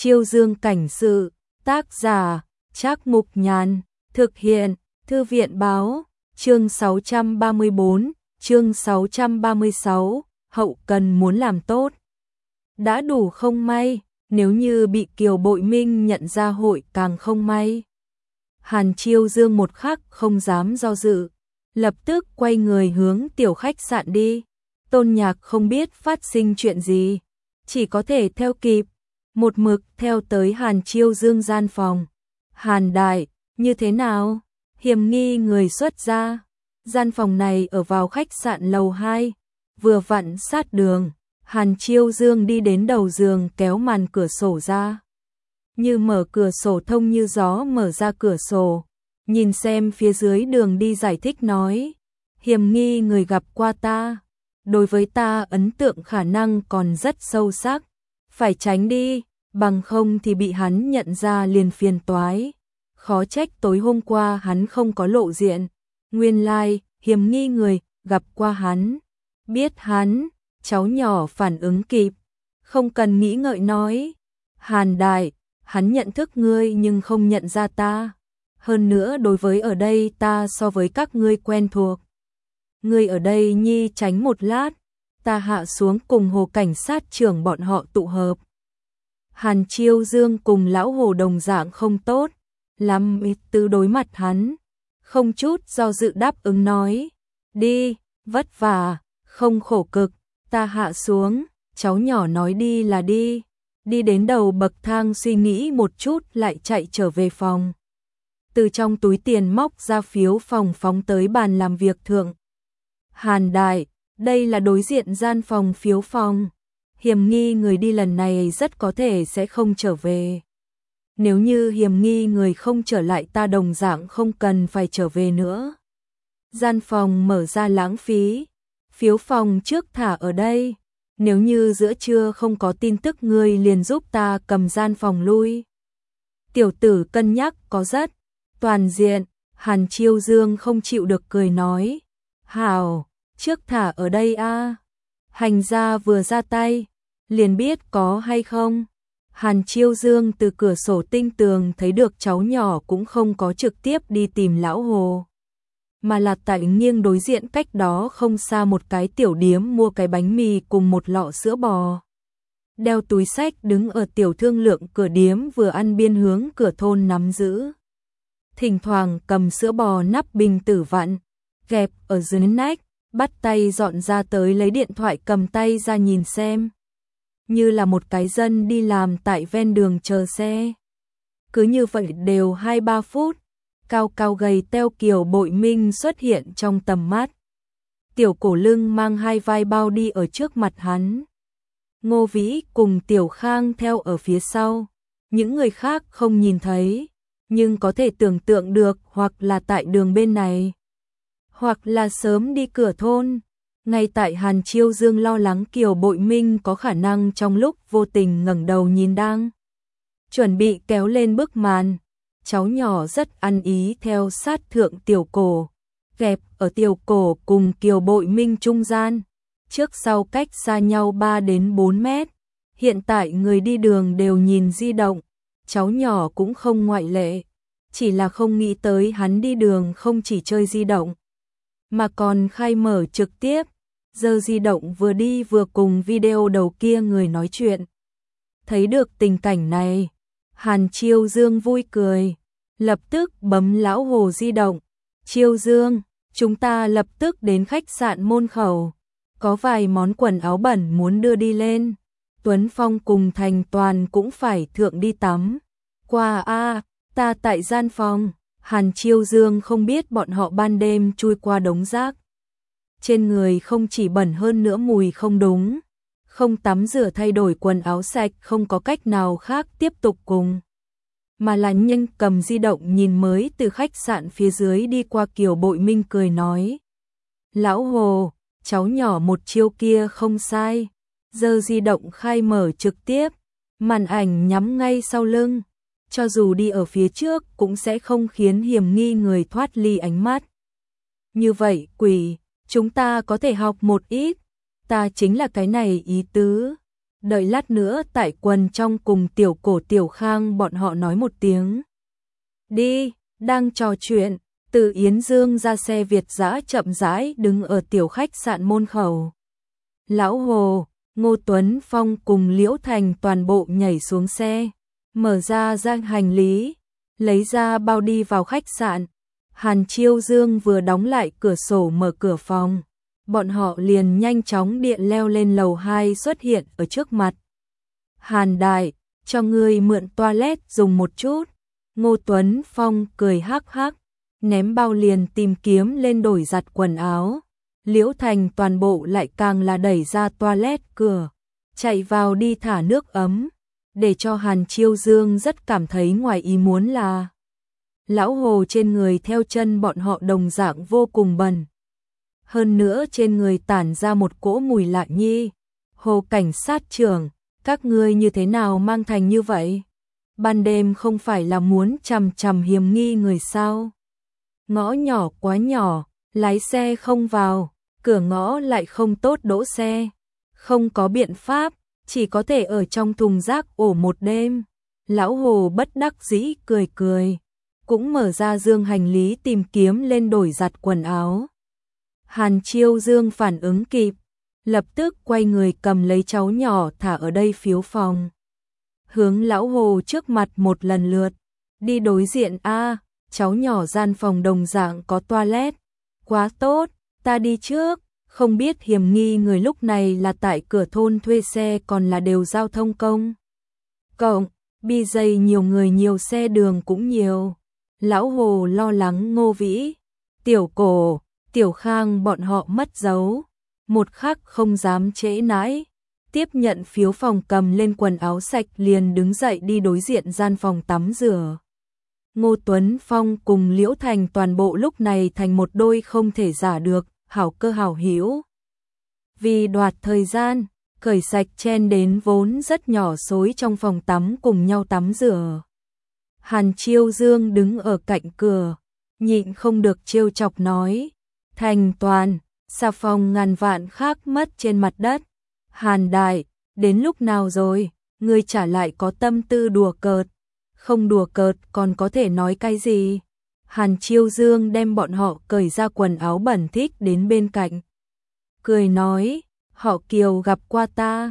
Chiêu Dương cảnh sự, tác giả, Trác Mục Nhàn, thực hiện, Thư viện báo, chương 634, chương 636, hậu cần muốn làm tốt. Đã đủ không may, nếu như bị Kiều Bội Minh nhận ra hội càng không may. Hàn Chiêu Dương một khắc không dám do dự, lập tức quay người hướng tiểu khách sạn đi. Tôn Nhạc không biết phát sinh chuyện gì, chỉ có thể theo kịp, một mực theo tới Hàn Chiêu Dương gian phòng. Hàn đại, như thế nào? Hiểm nghi người xuất ra. Gian phòng này ở vào khách sạn lầu 2, vừa vặn sát đường. Hàn Chiêu Dương đi đến đầu giường kéo màn cửa sổ ra. Như mở cửa sổ thông như gió mở ra cửa sổ. Nhìn xem phía dưới đường đi giải thích nói. Hiểm nghi người gặp qua ta. Đối với ta ấn tượng khả năng còn rất sâu sắc. Phải tránh đi, bằng không thì bị hắn nhận ra liền phiền toái. Khó trách tối hôm qua hắn không có lộ diện. Nguyên lai, hiểm nghi người, gặp qua hắn. Biết hắn, cháu nhỏ phản ứng kịp. Không cần nghĩ ngợi nói. Hàn đại, hắn nhận thức ngươi nhưng không nhận ra ta. Hơn nữa đối với ở đây ta so với các ngươi quen thuộc. Ngươi ở đây nhi tránh một lát. Ta hạ xuống cùng Hồ cảnh sát trưởng bọn họ tụ hợp. Hàn Chiêu Dương cùng lão Hồ đồng dạng không tốt. Lắm ít tư đối mặt hắn. Không chút do dự đáp ứng nói. Đi, vất vả, không khổ cực. Ta hạ xuống, cháu nhỏ nói đi là đi. Đi đến đầu bậc thang suy nghĩ một chút lại chạy trở về phòng. Từ trong túi tiền móc ra phiếu phòng phóng tới bàn làm việc thượng. Hàn đại, đây là đối diện gian phòng phiếu phòng. Hiểm nghi người đi lần này rất có thể sẽ không trở về. Nếu như hiểm nghi người không trở lại ta đồng dạng không cần phải trở về nữa. Gian phòng mở ra lãng phí. Phiếu phòng trước thả ở đây. Nếu như giữa trưa không có tin tức ngươi liền giúp ta cầm gian phòng lui. Tiểu tử cân nhắc có rất toàn diện. Hàn Chiêu Dương không chịu được cười nói. Hảo, trước thả ở đây a. Hành gia vừa ra tay, liền biết có hay không. Hàn Chiêu Dương từ cửa sổ tinh tường thấy được cháu nhỏ cũng không có trực tiếp đi tìm lão Hồ. Mà là tại nghiêng đối diện cách đó không xa một cái tiểu điếm mua cái bánh mì cùng một lọ sữa bò. Đeo túi xách đứng ở tiểu thương lượng cửa điếm vừa ăn biên hướng cửa thôn nắm giữ. Thỉnh thoảng cầm sữa bò nắp bình tử vặn, gẹp ở dưới nách, bắt tay dọn ra tới lấy điện thoại cầm tay ra nhìn xem. Như là một cái dân đi làm tại ven đường chờ xe. Cứ như vậy đều 2-3 phút. Cao cao gầy teo Kiều Bội Minh xuất hiện trong tầm mắt. Tiểu Cổ Lưng mang 2 vai bao đi ở trước mặt hắn. Ngô Vĩ cùng Tiểu Khang theo ở phía sau. Những người khác không nhìn thấy, nhưng có thể tưởng tượng được hoặc là tại đường bên này, hoặc là sớm đi cửa thôn. Ngay tại Hàn Chiêu Dương lo lắng Kiều Bội Minh có khả năng trong lúc vô tình ngẩng đầu nhìn đang chuẩn bị kéo lên bức màn. Cháu nhỏ rất ăn ý theo sát thượng Tiểu Cổ, gẹp ở Tiểu Cổ cùng Kiều Bội Minh trung gian, trước sau cách xa nhau 3 đến 4 mét. Hiện tại người đi đường đều nhìn di động, cháu nhỏ cũng không ngoại lệ, chỉ là không nghĩ tới hắn đi đường không chỉ chơi di động, mà còn khai mở trực tiếp, giơ di động vừa đi vừa cùng video đầu kia người nói chuyện. Thấy được tình cảnh này, Hàn Chiêu Dương vui cười, lập tức bấm lão Hồ di động. Chiêu Dương, chúng ta lập tức đến khách sạn Môn Khẩu, có vài món quần áo bẩn muốn đưa đi lên. Tuấn Phong cùng Thành Toàn cũng phải thượng đi tắm. Qua a, ta tại gian phòng. Hàn Chiêu Dương không biết bọn họ ban đêm chui qua đống rác. Trên người không chỉ bẩn hơn nữa mùi không đúng. Không tắm rửa thay đổi quần áo sạch không có cách nào khác tiếp tục cùng. Mà là nhanh cầm di động nhìn mới từ khách sạn phía dưới đi qua. Kiều Bội Minh cười nói. Lão Hồ, cháu nhỏ một chiêu kia không sai. Giơ di động khai mở trực tiếp, màn ảnh nhắm ngay sau lưng. Cho dù đi ở phía trước cũng sẽ không khiến hiểm nghi người thoát ly ánh mắt. Như vậy quỷ, chúng ta có thể học một ít. Ta chính là cái này ý tứ. đợi lát nữa tại quần trong cùng Tiểu Cổ Tiểu Khang bọn họ nói một tiếng. Đi, đang trò chuyện, Từ Yến Dương ra xe Việt dã chậm rãi đứng ở tiểu khách sạn môn khẩu. Lão Hồ, Ngô Tuấn Phong cùng Liễu Thành toàn bộ nhảy xuống xe, mở ra gian hành lý, lấy ra bao đi vào khách sạn. Hàn Chiêu Dương vừa đóng lại cửa sổ mở cửa phòng, bọn họ liền nhanh chóng điện leo lên lầu 2 xuất hiện ở trước mặt. Hàn Đại, cho ngươi mượn toilet dùng một chút. Ngô Tuấn Phong cười hắc hắc, ném bao liền tìm kiếm lên đổi giặt quần áo. Liễu Thành toàn bộ lại càng là đẩy ra toilet cửa, chạy vào đi thả nước ấm, để cho Hàn Chiêu Dương rất cảm thấy ngoài ý muốn là Lão Hồ trên người theo chân bọn họ đồng dạng vô cùng bẩn. Hơn nữa trên người tản ra một cỗ mùi lạ nhi. Hồ cảnh sát trưởng, các ngươi như thế nào mang thành như vậy? Ban đêm không phải là muốn chằm chằm hiểm nghi người sao? Ngõ nhỏ quá nhỏ, lái xe không vào, cửa ngõ lại không tốt đỗ xe. Không có biện pháp, chỉ có thể ở trong thùng rác ổ một đêm. Lão Hồ bất đắc dĩ cười cười, cũng mở ra dương hành lý tìm kiếm lên đổi giặt quần áo. Hàn Chiêu Dương phản ứng kịp, lập tức quay người cầm lấy cháu nhỏ thả ở đây phiếu phòng. Hướng Lão Hồ trước mặt một lần lượt, đi đối diện a, cháu nhỏ gian phòng đồng dạng có toilet. Quá tốt, ta đi trước, không biết hiểm nghi người lúc này là tại cửa thôn thuê xe còn là đều giao thông công cộng, BJ nhiều người nhiều xe đường cũng nhiều. Lão Hồ lo lắng Ngô Vĩ, Tiểu Cổ, Tiểu Khang bọn họ mất dấu, một khắc không dám trễ nãi, tiếp nhận phiếu phòng cầm lên quần áo sạch liền đứng dậy đi đối diện gian phòng tắm rửa. Ngô Tuấn Phong cùng Liễu Thành toàn bộ lúc này thành một đôi không thể giả được, hảo cơ hảo hữu. Vì đoạt thời gian, cởi sạch chen đến vốn rất nhỏ xối trong phòng tắm cùng nhau tắm rửa. Hàn Chiêu Dương đứng ở cạnh cửa, nhịn không được trêu chọc nói, Thành Toàn, xà phòng ngàn vạn khác mất trên mặt đất. Hàn Đại, đến lúc nào rồi, ngươi trả lại có tâm tư đùa cợt, không đùa cợt còn có thể nói cái gì. Hàn Chiêu Dương đem bọn họ cởi ra quần áo bẩn thỉu đến bên cạnh, cười nói, họ Kiều gặp qua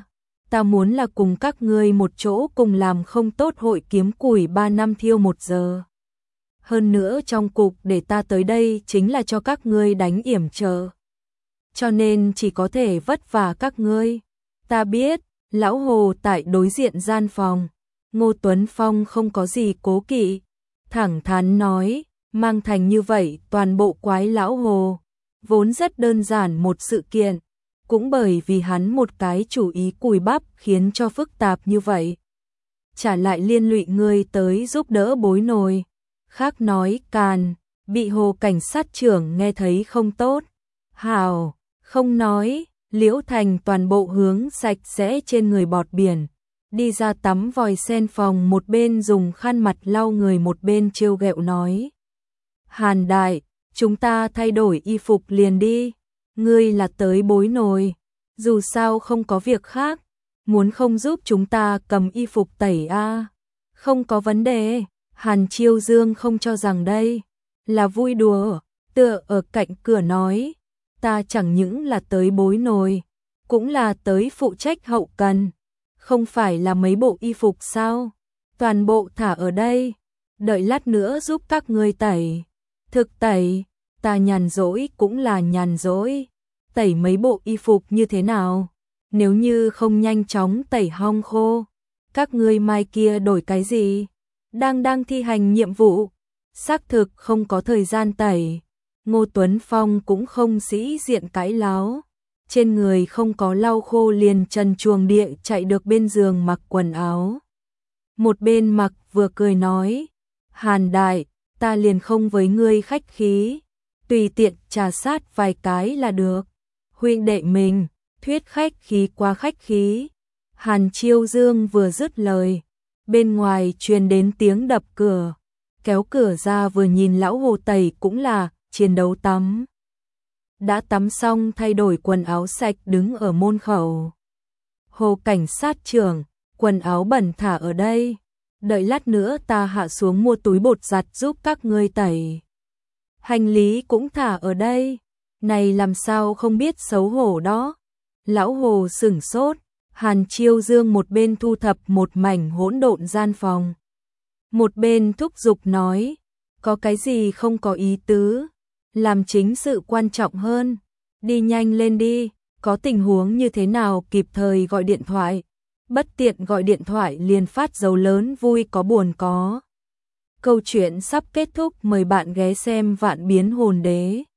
ta muốn là cùng các ngươi một chỗ cùng làm không tốt hội kiếm củi 3 năm thiêu 1 giờ. Hơn nữa trong cục để ta tới đây chính là cho các ngươi đánh yểm trợ. Cho nên chỉ có thể vất vả các ngươi. Ta biết, Lão Hồ tại đối diện gian phòng. Ngô Tuấn Phong không có gì cố kỵ, thẳng thắn nói, mang thành như vậy toàn bộ quái Lão Hồ. Vốn rất đơn giản một sự kiện, cũng bởi vì hắn một cái chủ ý cùi bắp khiến cho phức tạp như vậy. Trả lại liên lụy ngươi tới giúp đỡ bối nồi. Khác nói càn, bị Hồ cảnh sát trưởng nghe thấy không tốt. Hào, không nói, Liễu Thành toàn bộ hướng sạch sẽ trên người bọt biển. Đi ra tắm vòi sen phòng, một bên dùng khăn mặt lau người một bên trêu ghẹo nói. Hàn Đại, chúng ta thay đổi y phục liền đi. Ngươi là tới bối nồi, dù sao không có việc khác, muốn không giúp chúng ta cầm y phục tẩy a? Không có vấn đề. Hàn Chiêu Dương không cho rằng đây là vui đùa, tựa ở cạnh cửa nói, ta chẳng những là tới bối nồi, cũng là tới phụ trách hậu cần, không phải là mấy bộ y phục sao? Toàn bộ thả ở đây, đợi lát nữa giúp các ngươi tẩy. Thực tẩy, ta nhàn rỗi cũng là nhàn rỗi, tẩy mấy bộ y phục như thế nào? Nếu như không nhanh chóng tẩy hong khô, các ngươi mai kia đổi cái gì? Đang thi hành nhiệm vụ, xác thực không có thời gian tẩy. Ngô Tuấn Phong cũng không sĩ diện cãi láo, trên người không có lau khô liền trần truồng địa chạy được bên giường mặc quần áo. Một bên mặc vừa cười nói, Hàn Đại, ta liền không với ngươi khách khí, tùy tiện trà sát vài cái là được. Huynh đệ mình, thuyết khách khí quá khách khí. Hàn Chiêu Dương vừa dứt lời, bên ngoài truyền đến tiếng đập cửa, kéo cửa ra vừa nhìn Lão Hồ tẩy cũng là chiến đấu tắm. Đã tắm xong thay đổi quần áo sạch đứng ở môn khẩu. Hồ cảnh sát trưởng, quần áo bẩn thả ở đây. Đợi lát nữa ta hạ xuống mua túi bột giặt giúp các ngươi tẩy. Hành lý cũng thả ở đây. Này làm sao không biết xấu hổ đó. Lão Hồ sửng sốt, Hàn Chiêu Dương một bên thu thập một mảnh hỗn độn gian phòng. Một bên thúc giục nói, có cái gì không có ý tứ, làm chính sự quan trọng hơn. Đi nhanh lên đi, có tình huống như thế nào kịp thời gọi điện thoại. Bất tiện gọi điện thoại liền phát dấu lớn vui có buồn có. Câu chuyện sắp kết thúc, mời bạn ghé xem Vạn Biến Hồn Đế.